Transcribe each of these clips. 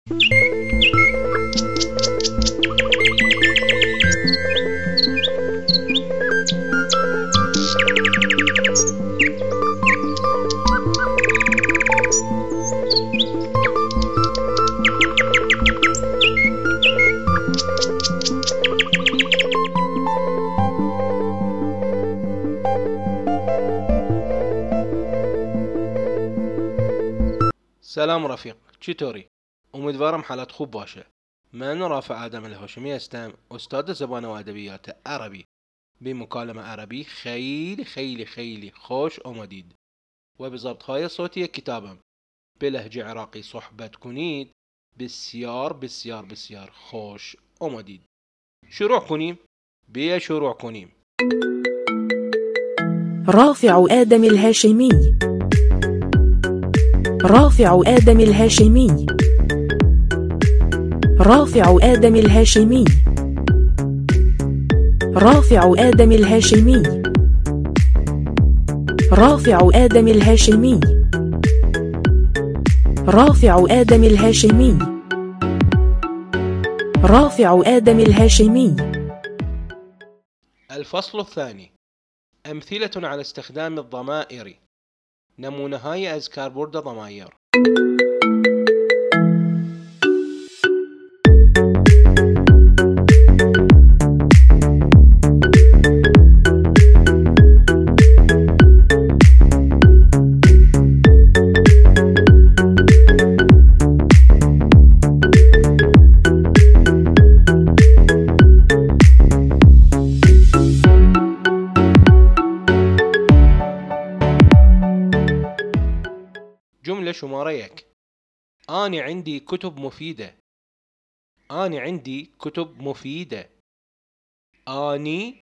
سلام رفيق، چطوری؟ امیدوارم حالت خوب باشه. من رافع آدم الهاشمی هستم، استاد زبان و ادبیات عربی. به مکالمه عربی خیلی خیلی خیلی خوش آمدید و به ضبط‌های صوتی کتابم به لهجه عراقی صحبت کنید بسیار بسیار بسیار خوش آمدید. شروع کنیم؟ بیا شروع کنیم. رافع آدم الهاشمی، رافع آدم الهاشمی، رافع آدم الهاشمی، رافع آدم الهاشمی، رافع آدم الهاشمی، رافع آدم الهاشمی، رافع آدم الهاشمی. الفصل الثاني، أمثلة على استخدام الضمائر. نمونه‌های از کاربرد ضمایر. جملة شماره 1. أنا عندي كتب مفيدة. أنا عندي كتب مفيدة. أني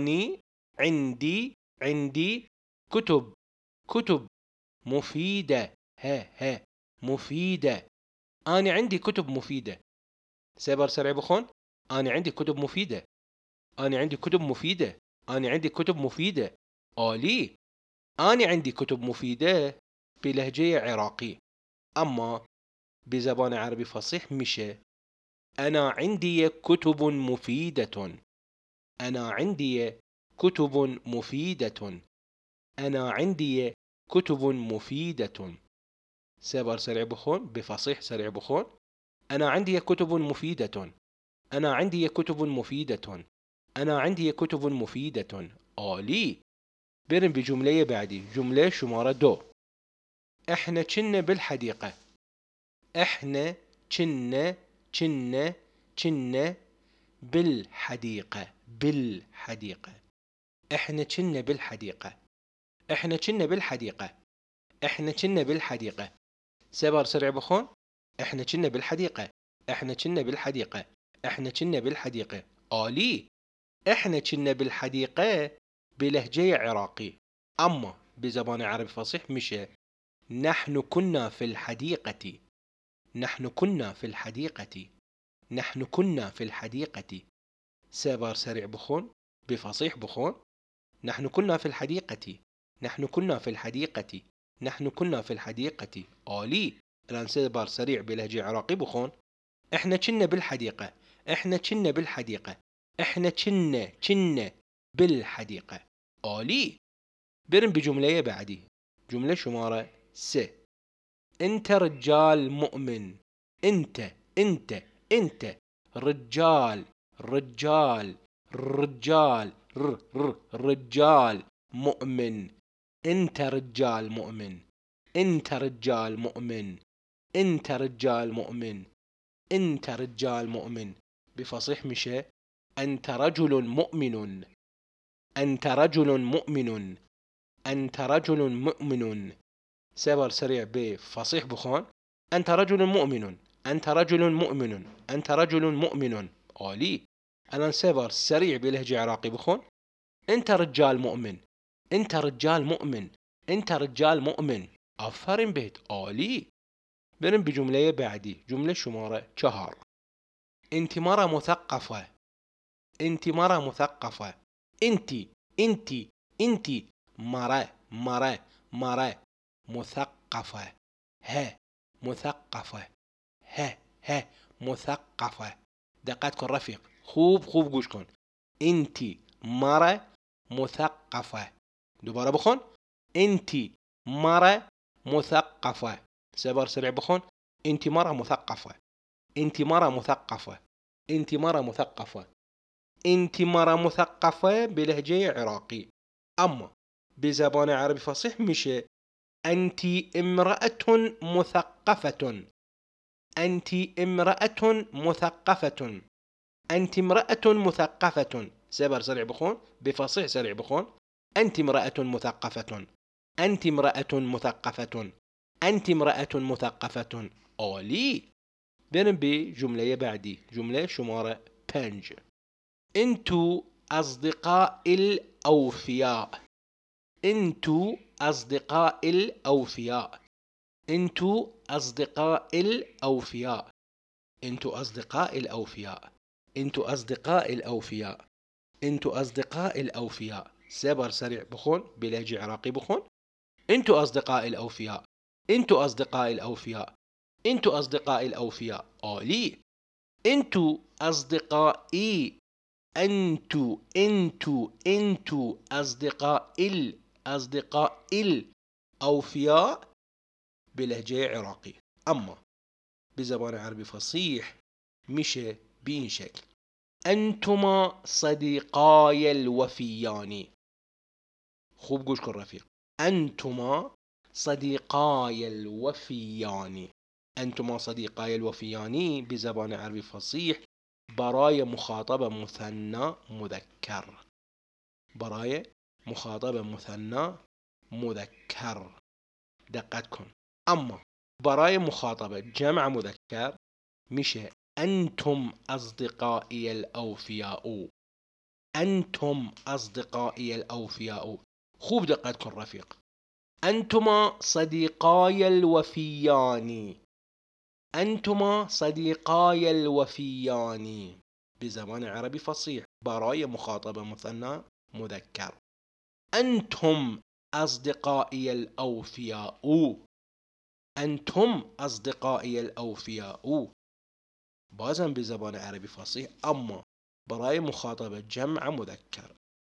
عندي كتب مفيدة. ها مفيدة. أنا عندي كتب مفيدة. سيبر سريع بخون. أنا عندي كتب مفيدة. أنا عندي كتب مفيدة. أنا عندي كتب مفيدة. آلي. أنا عندي كتب مفيدة بلهجة عراقي، أما بزبان عربي فصيح مشي أنا عندي كتب مفيدة. أنا عندي كتب مفيدة. أنا عندي كتب مفيدة. سيبر سريع بخون بفصيح سريع بخون. أنا عندي كتب مفيدة. أنا عندي كتب مفيدة. أنا عندي كتب مفيدة. آلي. برم بجملة بعدي، جملة شمارة 2. احنا كنا بالحديقة. احنا كنا بالحديقة. احنا كنا بالحديقة. احنا كنا بالحديقة. احنا كنا بالحديقة. سبر سرع بخون. احنا كنا بالحديقة. احنا كنا بالحديقة. احنا كنا بالحديقة. آلي. احنا كنا بالحديقة بلهجة عراقي، أما بزبان عربي فصيح مشي نحن كنا في الحديقة. نحن كنا في الحديقة. نحن كنا في الحديقة. سبر سريع بخون بفصيح بخون. نحن كنا في الحديقة. نحن كنا في الحديقة. نحن كنا في الحديقة. آلي. الآن سبر سريع بلهجة عراقي بخون. احنا كنا بالحديقة. احنا كنا بالحديقة. احنا كنا بالحديقة. آلي. برم بجملة بعدي، جملة شمارة 3. انت رجال مؤمن. انت رجال رجال مؤمن. انت رجال مؤمن. انت رجال مؤمن. انت رجال مؤمن. انت رجال مؤمن. بفصيح مشى انت رجل مؤمن. انت رجل مؤمن. انت رجل مؤمن. سبر سريع بفصيح بخون. أنت رجل مؤمن. أنت رجل مؤمن. أنت رجل مؤمن. آلي. الآن سبر سريع بلهجة عراقي بخون. أنت رجال مؤمن. أنت رجال مؤمن. أنت رجال مؤمن. أفرن بيت. آلي. برم بجملة بعدي، جملة شمارة 4. أنت مرة مثقفة. أنت مرة مثقفة. أنت مرة مثقفة. ها مثقفة. ها مثقفة. دقتكم رفيق، خوب گوش کن. انتي مرة مثقفة. دوباره بخون. انتي مرة مثقفة. سبار سريع بخون. انتي مرة مثقفة. انتي مرة مثقفة. انتي مرة مثقفة. انتي مرة مثقفة بلهجة عراقي. اما بزبان عربي فصيح میشه انتي امرأة مثقفة. انتي امرأة مثقفة. انتي امرأة مثقفة. سبر سريع بخون. بفصيح سريع بخون. انتي امرأة مثقفة. انتي امرأة مثقفة. انتي امرأة مثقفة. عالی. بریم به جمله بعدی. جمله شماره 5. انتو اصدقاء الاوفياء. انتو اصدقاء الاوفياء. انتو اصدقاء الاوفياء. انتو اصدقاء الاوفياء. انتو اصدقاء الاوفياء. انتو اصدقاء الاوفياء. سبر سريع بخون بلهجة عراقي بخون. انتو اصدقاء الاوفياء. انتو اصدقاء الاوفياء. انتو اصدقاء الاوفياء. عالی. انتو اصدقائي. انتو اصدقاء الاوفياء بلهجة عراقي. اما بزبان عربي فصيح میشه به این شکل: انتما صديقاي الوفيان. خوب گوش کن رفیق. انتما صديقاي الوفيان. انتما صديقاي الوفيان بزبان عربي فصيح برای مخاطب مثنى مذکر. برای مخاطب مثنى مذکر. دقت کن. اما برای مخاطب جمع مذکر میشه انتم اصدقائي الاوفياء. انتم اصدقائي الاوفياء. خوب دقت کن رفیق. انتما صديقاي الوفيان. انتما صديقاي الوفيان بزبان عربي فصيح برای مخاطب مثنى مذکر. انتم اصدقائي الاوفياء. انتم اصدقائي الاوفياء. بازم بزبان عربي فصيح اما برای مخاطب جمع مذکر.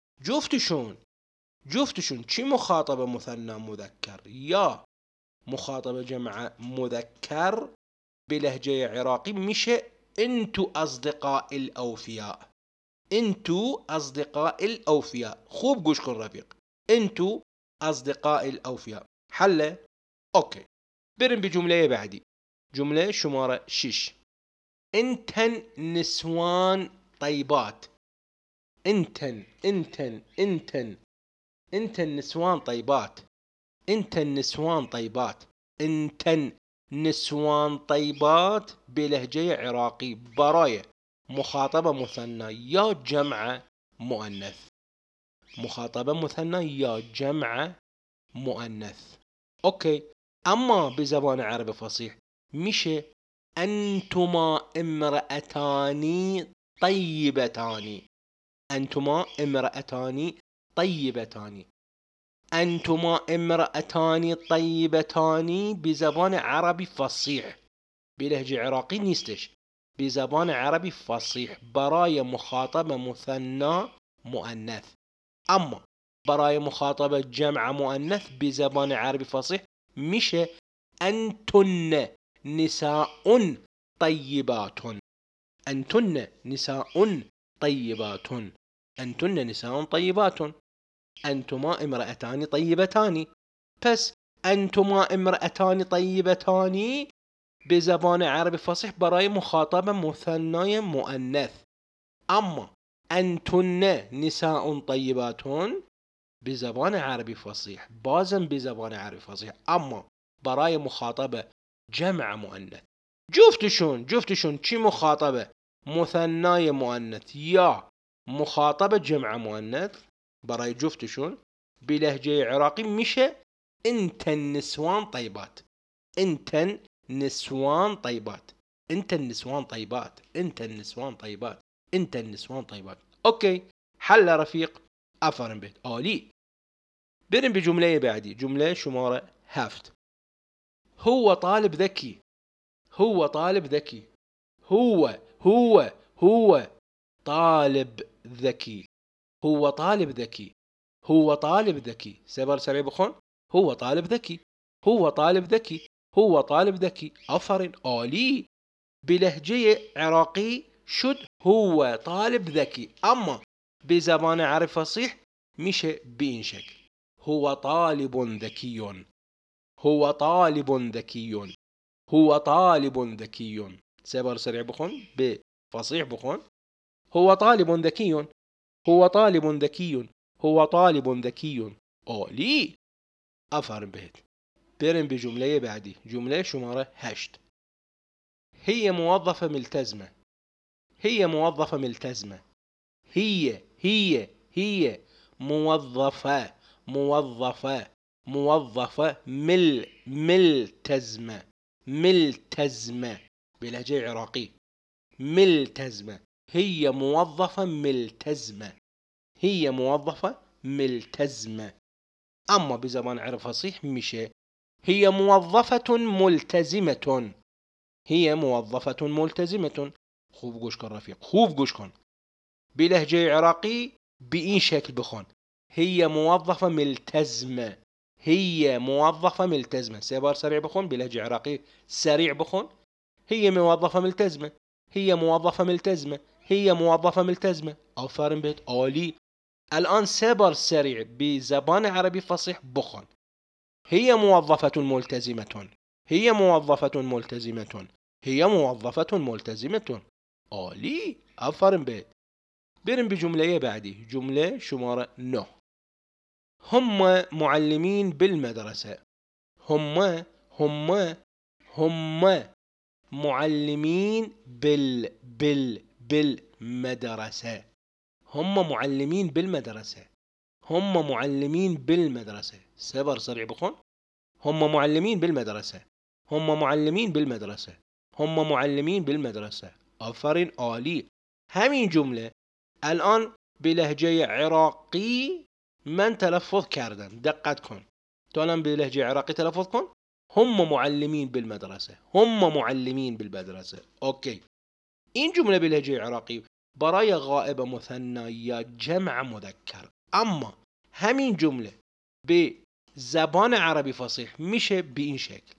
جفتشون چی مخاطب مثنى مذکر یا مخاطب جمع مذکر بلهجه عراقي میشه انتو اصدقاء الاوفياء. انتو اصدقاء الاوفياء. خوب گوش کن رفیق. انتو اصدقاء الاوفياء. حله؟ اوكي. بریم به جمله بعدی. جمله شماره 6. انتن نسوان طيبات. انتن نسوان طيبات. انتن نسوان طيبات. انتن نسوان طيبات بلهجه عراقي برای مخاطبه مثنى یا جمع مؤنث. مخاطبه مثنى یا جمع مؤنث. اوكي. اما بزبان عربي فصيح میشه انتما امرأتان طيبتان. انتما امرأتان طيبتان. انتما امرأتان طيبتان بزبان عربي فصيح بلهجه عراقي نیستش. بزبان عربي فصيح برای مخاطب مثنى مؤنث. اما برای مخاطب جمع مؤنث بزبان عربي فصيح میشه انتن نساء طيبات. انتن نساء طيبات. انتن نساء طيبات. انتما امرأتان طيبتان. پس انتما امرأتان طيبتان بزبان عربي فصيح برای مخاطب مثنى مؤنث. اما انتن نساء طيبات بزبان عربي فصيح بازم بزبان عربي فصيح اما برای مخاطب جمع مؤنث. جفتشون چی مخاطبه؟ مثنى مؤنث یا مخاطب جمع مؤنث. برای جفتشون بلهجه عراقي میشه انتن نسوان طيبات. انتن نسوان طيبات. انتن نسوان طيبات. انتن نسوان طيبات. انتن نسوان طيبات. اوكي. حل رفيق. افرن بيت عالی. بریم به جمله بعدی. جمله شماره 7. هو طالب ذكي. هو طالب ذكي. هو طالب ذكي. هو طالب ذكي. هو طالب ذكي. سبر سريع بخون. هو طالب ذكي. هو طالب ذكي. هو طالب ذكي. آفرین عالی. بلهجه عراقی شد هو طالب ذكي، اما بزبان عربي فصيح میشه به این شکل: هو طالب ذكي. هو طالب ذكي. هو طالب ذكي. سبر سريع بخون. بفصيح بخون. هو طالب ذكي. هو طالب ذكي. هو طالب ذكي. عالی. آفرین بهت. بریم به جمله بعدی. جمله شماره 8. هي موظفة ملتزمة. هي موظفة ملتزمة. هي موظفة موظفة ملتزمة. ملتزمة بلهجة عراقي. ملتزمة. هي موظفة ملتزمة. هي موظفة ملتزمة. اما بزبان عرب فصيح میشه هي موظفة ملتزمة. هي موظفة ملتزمة. خوب گوش کن رفیق، خوب گوش کن. بلهجه عراقی به این شکل بخون: هي موظفة ملتزمة. هي موظفة ملتزمة. 3 بار سريع بخون. بلهجه عراقي سريع بخون: هي موظفة ملتزمة. هي موظفة ملتزمة. هي موظفة ملتزمة. آفرین بهت، عالی. الان 3 بار سريع بزبان عربي فصيح بخون: هي موظفة ملتزمة. هي موظفة ملتزمة. هي موظفة ملتزمة. عالی. آفرین بهت. بریم به جمله بعدی. جمله شماره 9. هم معلمين بالمدرسة. هم معلمين بالمدرسة. هم معلمين بالمدرسة. هم معلمين بالمدرسة. سبر سريع بخون. هم معلمين بالمدرسة. هم معلمين بالمدرسة. هم معلمين بالمدرسة. آفرین عالی. همین جمله الان بلهجه عراقی من تلفظ کردم. دقت کن. تو الان بلهجه عراقی تلفظ کن: هم معلمين بالمدرسة. هم معلمين بالمدرسة. اوکی. این جمله بلهجه عراقی برای غائب مثنی یا جمع مذکر، اما همین جمله به زبان عربی فصیح میشه به این شکل: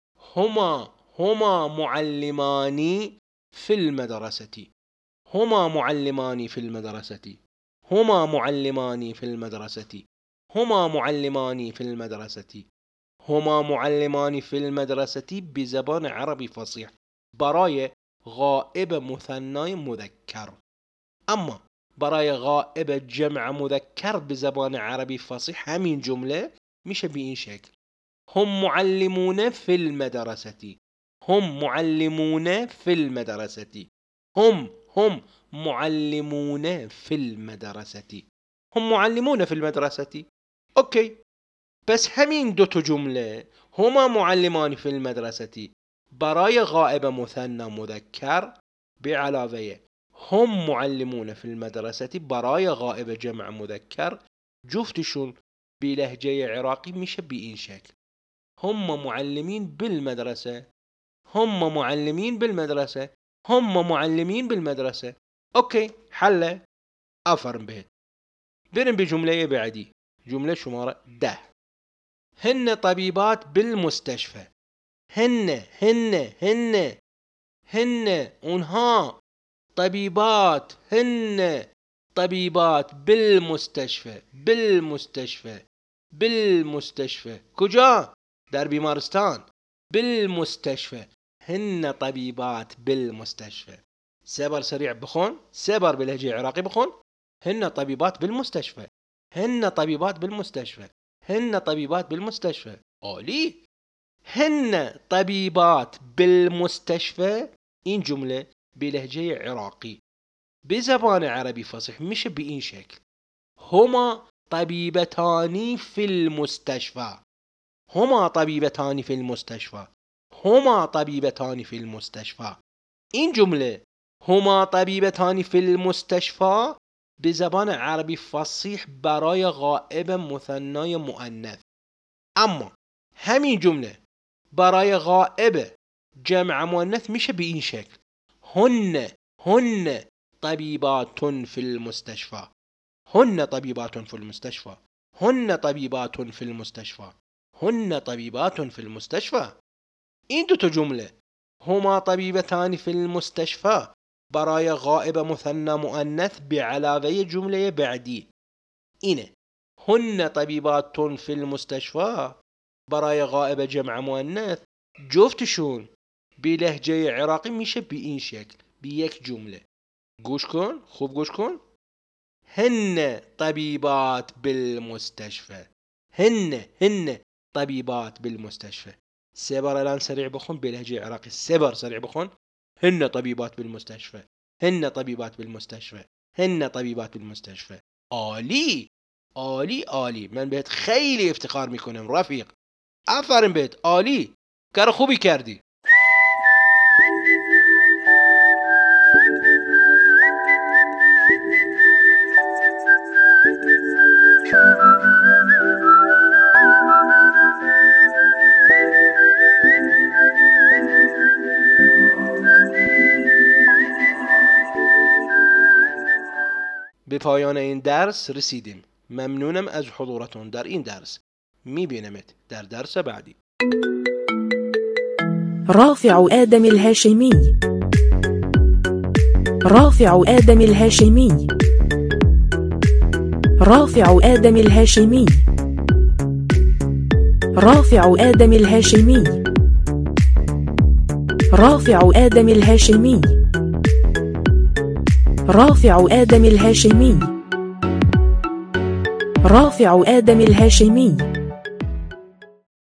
هما معلمانی في المدرسة. هما معلمانی في المدرسة. هما معلمانی في المدرسة. هما معلمانی في المدرسة. هما معلمانی في المدرسة بزبان عربی فصیح برای غائب مثنی مذکر، اما برای غائب جمع مذکر بزبان عربی فصیح همین جمله میشه به این شکل: هم معلمون في المدرسة. هم معلمون في المدرسة. هم معلمون في المدرسة. هم معلمون في المدرسة. اوکی. بس همین دوتا جمله هما معلمان في المدرسة برای غائب مثنی مذکر به علاوه هم معلمون في المدرسة برای غائب جمع مذکر، جفتشون به لهجه عراقی میشه به این شکل: هم معلمين بالمدرسة. هم معلمين بالمدرسة. هم معلمين بالمدرسة. اوکی. حله. آفرین بهت. بریم به جمله بعدی. جمله شماره 10. هن طبيبات بالمستشفى. هن اونها طبيبات. هن طبيبات بالمستشفى. بالمستشفى کجا؟ در بیمارستان. بالمستشفى. هن طبيبات بالمستشفى. 3 بار سريع بخون. 3 بار بلهجة عراقي بخون: هن طبيبات بالمستشفى. هن طبيبات بالمستشفى. هن طبيبات بالمستشفى. عالی. هن طبيبات بالمستشفى. این جمله بلهجه عراقی به زبان عربی فصیح میشه به این شکل: هما طبيبتان في المستشفى. هما طبيبتان في المستشفى. هما طبيبتان في المستشفى. این جمله هما طبيبتان في المستشفى به زبان عربی فصیح برای غائب مثنی مؤنث، اما همین جمله برای غائب جمع مؤنث میشه به این شکل: هن طبيبات في المستشفى. هن طبيبات في المستشفى. هن طبيبات في المستشفى. هن طبيبات في المستشفى. این دو تا جمله هما طبيبتان في المستشفى برای غائب مثنى مؤنث به علاوه جمله بعدی اینه. هن طبيبات في المستشفى برای غائب جمع مؤنث جفتشون به لهجه عراقی میشه به این شکل، به یک جمله. گوش کن، خوب گوش کن. هن طبيبات بالمستشفى. هن طبيبات بالمستشفى. 3 بار الان سریع بخون به لهجه عراقی. 3 بار سریع بخون. هن طبيبات بالمستشفى. هن طبيبات بالمستشفى. هن طبيبات بالمستشفى. عالی عالی عالی. من بهت خیلی افتخار میکنم رفیق. آفرین بهت، عالی، کار خوبی کردی. به پایان این درس رسیدیم. ممنونم از حضورتون در این درس. میبینمت در درس بعدی. رافع آدم الهاشمي. رافع آدم الهاشمي. رافع آدم الهاشمي. رافع آدم الهاشمي. رافع آدم الهاشمي. رافع آدم الهاشمي. رافع آدم الهاشمي.